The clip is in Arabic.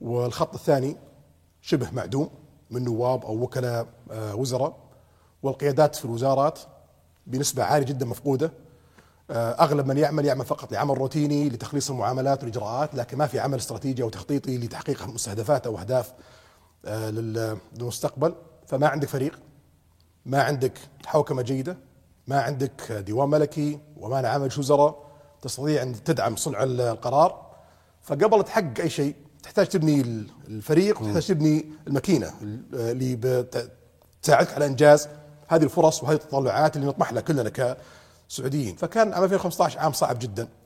والخط الثاني شبه معدوم من نواب أو وكلاء وزراء، والقيادات في الوزارات بنسبة عالية جدا مفقودة. أغلب من يعمل فقط لعمل روتيني لتخليص المعاملات والإجراءات، لكن ما في عمل استراتيجي أو تخطيطي لتحقيق مستهدفات أو أهداف للمستقبل. فما عندك فريق، ما عندك حوكمة جيدة، ما عندك ديوان ملكي وما عمل وزراء تستطيع أن تدعم صنع القرار. فقبل تحقق أي شيء تحتاج تبني الفريق وتحتاج تبني الماكينة اللي بتساعدك على إنجاز هذه الفرص وهذه التطلعات اللي نطمح لها كلنا كسعوديين. فكان عام 2015 عام صعب جدا،